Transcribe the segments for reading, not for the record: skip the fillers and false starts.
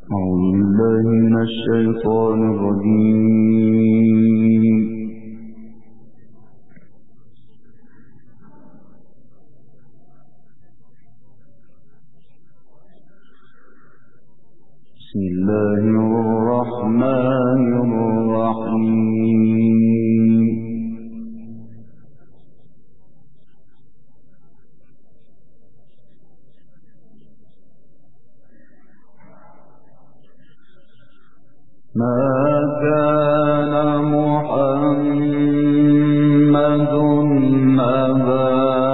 أعوذ بالله من الشيطان الرجيم. بسم الله الرحمن الرحيم. ما كان محمد أبا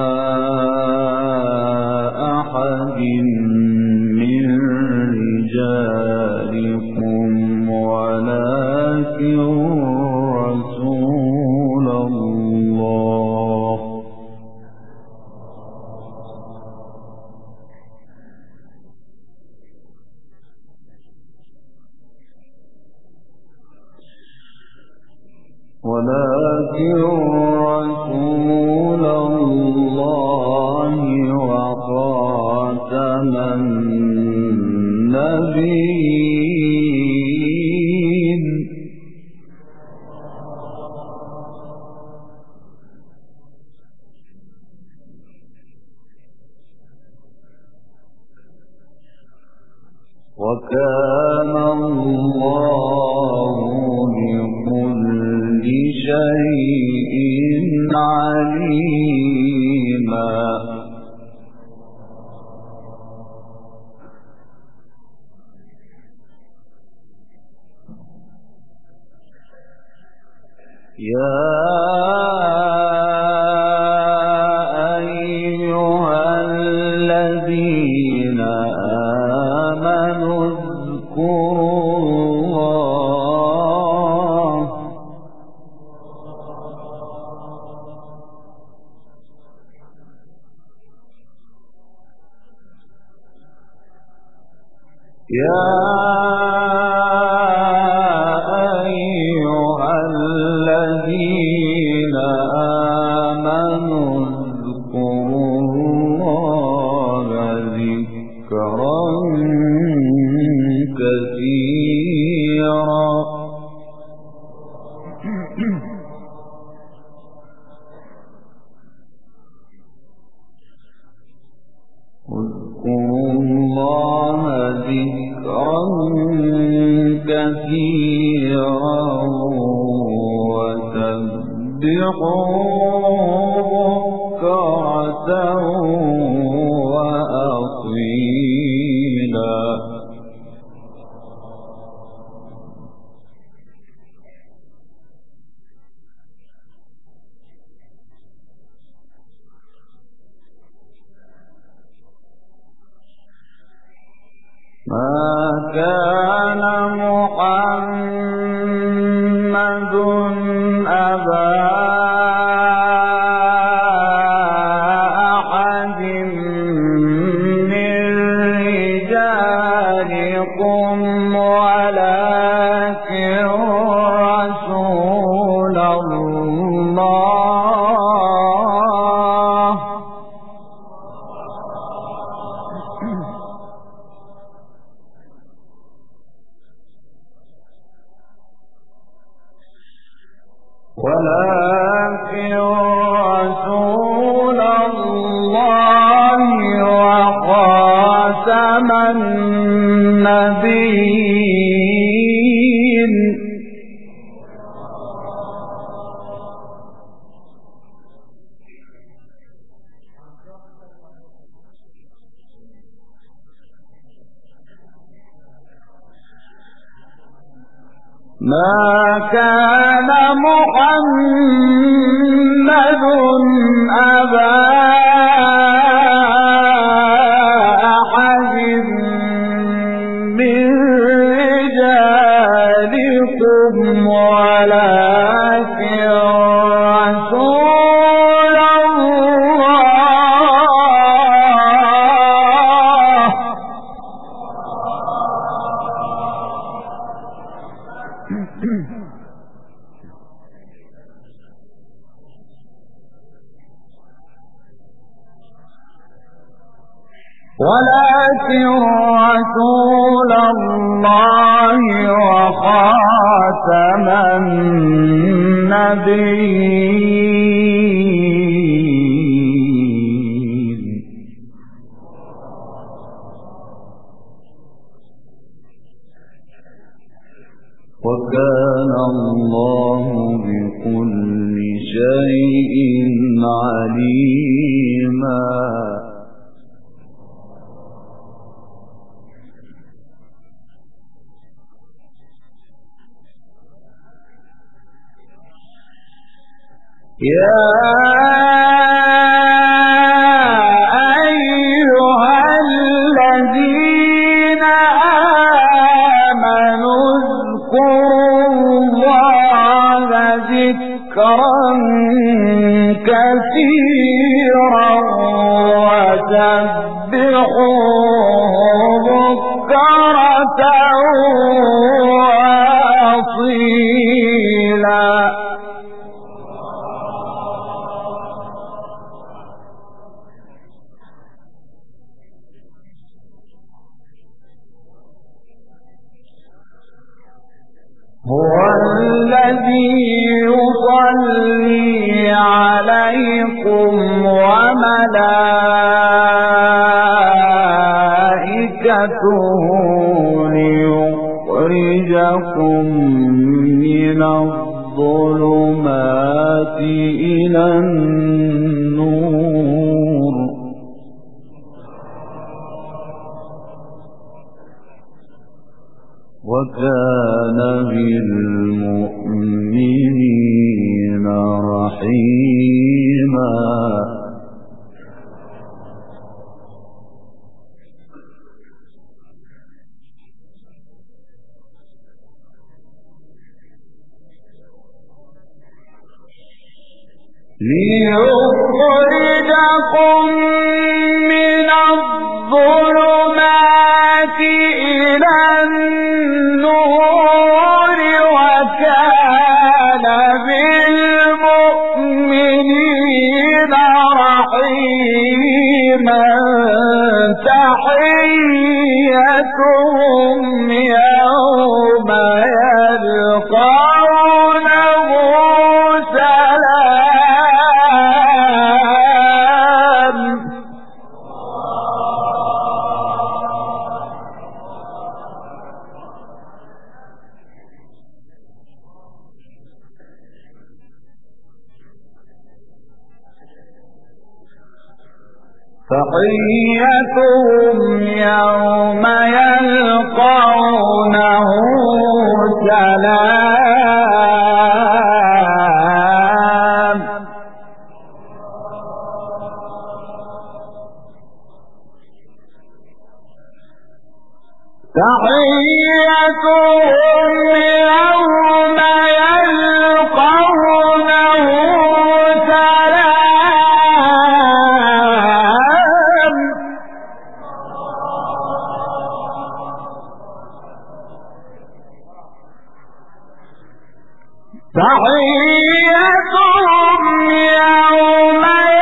أحد من رجالكم ولكن رسول الله وخاتم النبيين. وكان الله بكل شيء عليما. يا أيها الذين آمنوا اذكروا الله ذكرا كثيرا. اذكروا الله ذكرا كثيرا وسبحوه بكرة وأصيلا. ما كان محمد أبا أحد من رجالكم ولكن رسول الله وخاتم النبيين. ما كان محمد أبا أحد من رجالكم ولكن رسول الله ولكن رسول الله الله وخاتم النبيين وكان الله بكل شيء عليما يا أيها الذين آمنوا اذكروا الله ذكرا كثيرا وسبحوه بكرة وأصيلا هو الذي يصلي عليكم وملائكته ليخرجكم من الظلمات إلى النور وكان بالمؤمنين رحيما ليخرجكم من الظلمات إلى النور وكان بالمؤمنين رحيما تحيتهم يوم يلقونه سلام تحيتهم يوم يلقونه سلام تحيتهم يوم يلقونه سلام تحيتهم يوم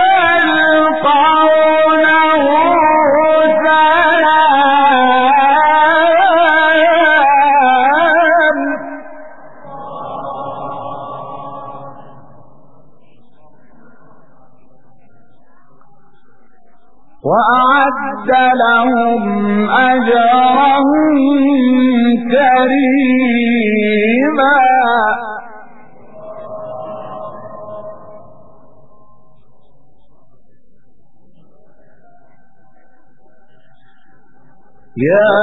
يلقونه سلام وأعد لهم أجرا كريما يا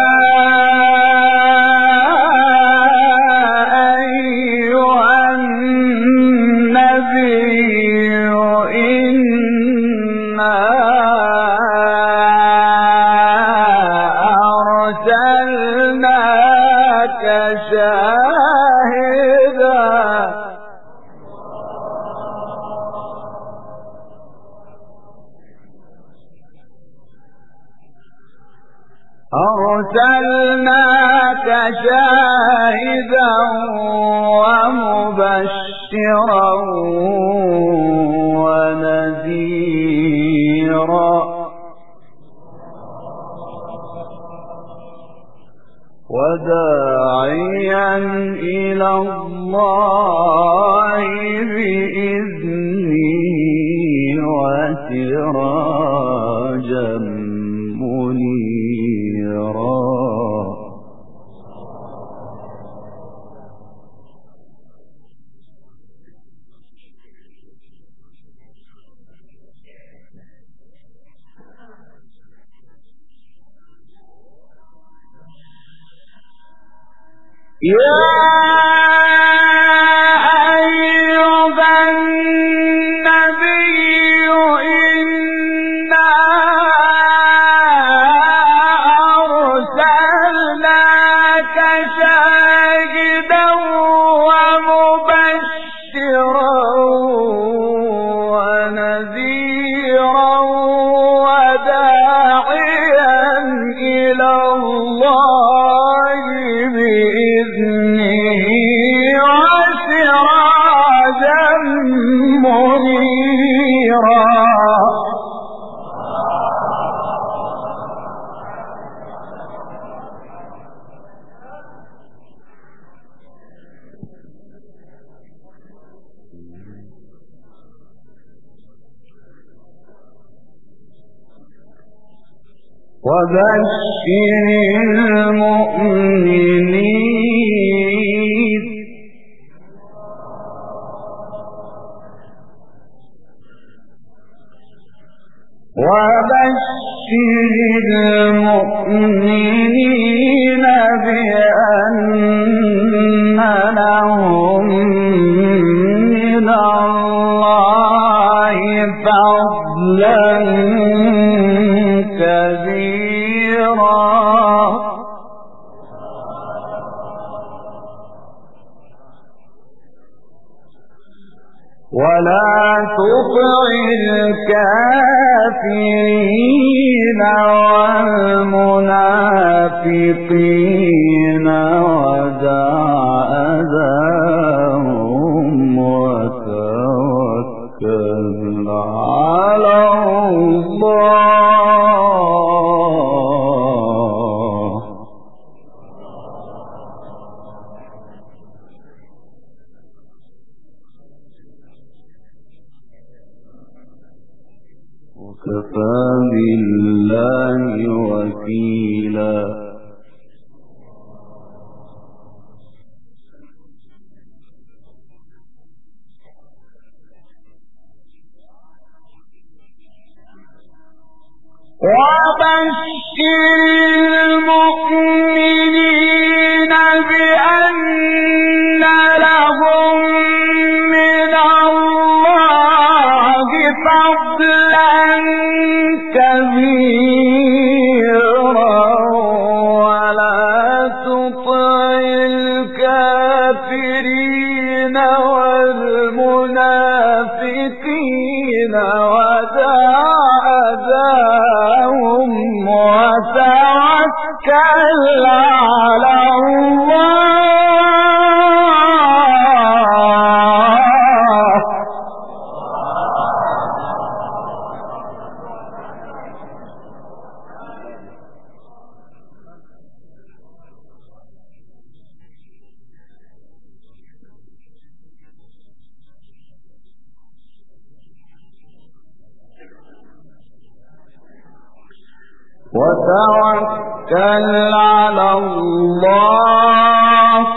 أيها النبي إنا أرسلناك شاهدا أرسلناك شاهدا ومبشرا ونذيرا وداعيا إلى الله بإذنه وسراجا منيرا. يا أيها النبي إنا أرسلناك شاهدا ومبشرا ونذيرا وداعيا إلى الله بإذنه وسراجا منيرا. وبشر المؤمنين بأن لهم من الله فضلا كبيرا. ولا تطع الكافرين والمنافقين ودع أذاهم وتوكل على الله. وكفى بالله وكيلا. وبشر المؤمنين بأن لهم من الله فضلا كبيرا. ولا تطع الكافرين والمنافقين ودع أذاهم وتوكل على الله. وتوكل على الله.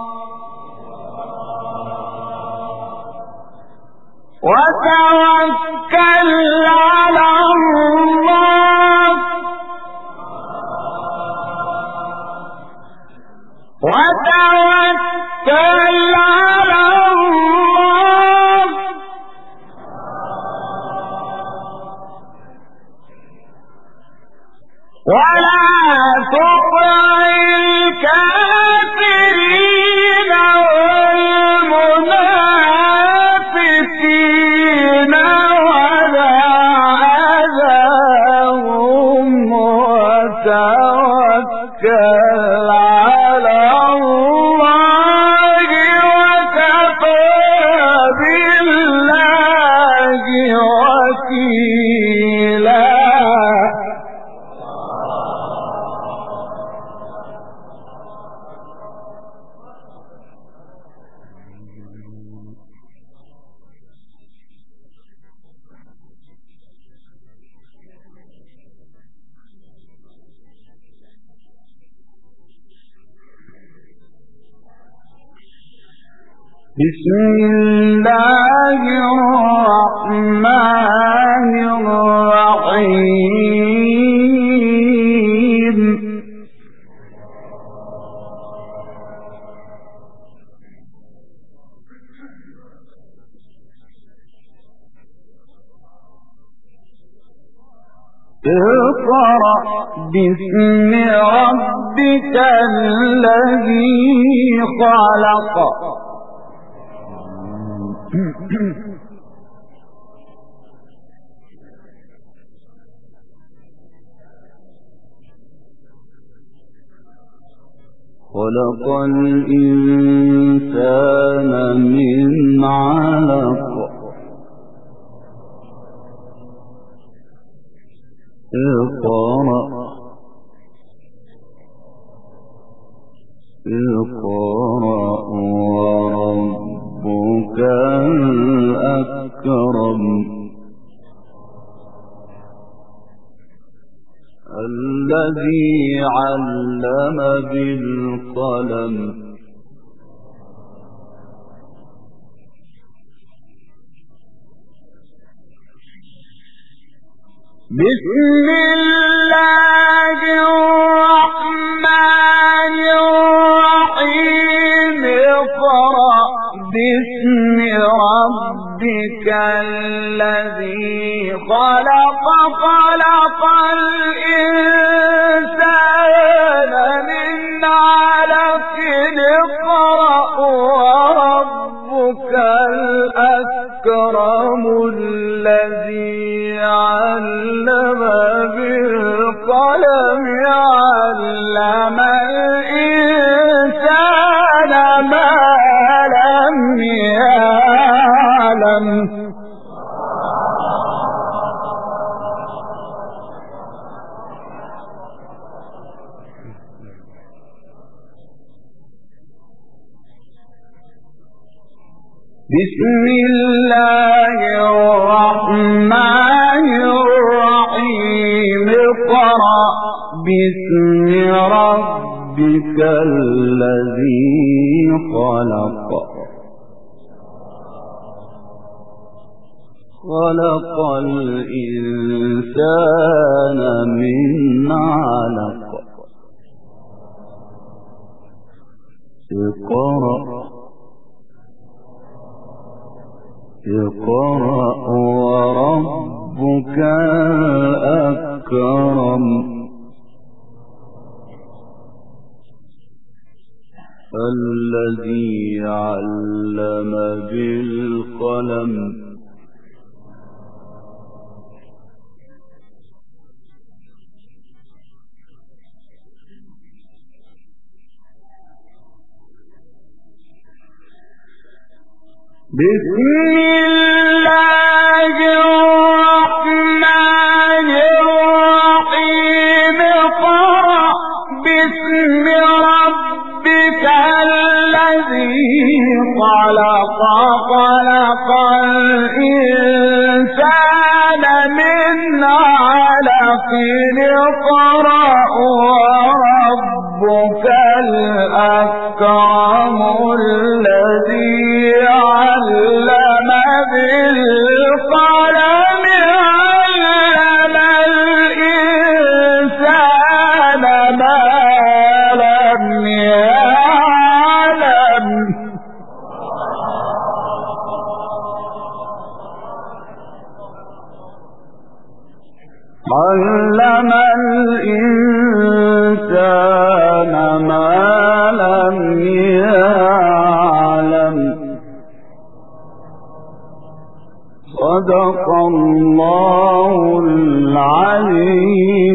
وتوكل على الله. وتوكل على الله. ولا تطع الكافرين والمنافقين ودع أذاهم وتوكل على الله. بسم الله الرحمن الرحيم اقرأ باسم ربك الذي خلق خلق الإنسان من علق اقرأ وربك الأكرم الذي علم بالقلم بسم الله الرحمن الرحيم اقرأ باسم ربك الذي خلق خلق الإنسان من علق اقرأ وربك الأكرم الذي علم بالقلم علم الإنسان ما لم يعلم بسم الله الرحمن الرحيم اقرأ باسم ربك الذي خلق خلق الإنسان من علق اقرأ وربك الأكرم الذي علم بالقلم بسم الله الرحمن الرحيم اقرأ باسم ربك الذي خلق خلق الإنسان من علق اقرأ وربك الأكرم الذي علم بالقلم علم الإنسان ما لم يعلم علم الإنسان ما لم يعلم صدق الله العلي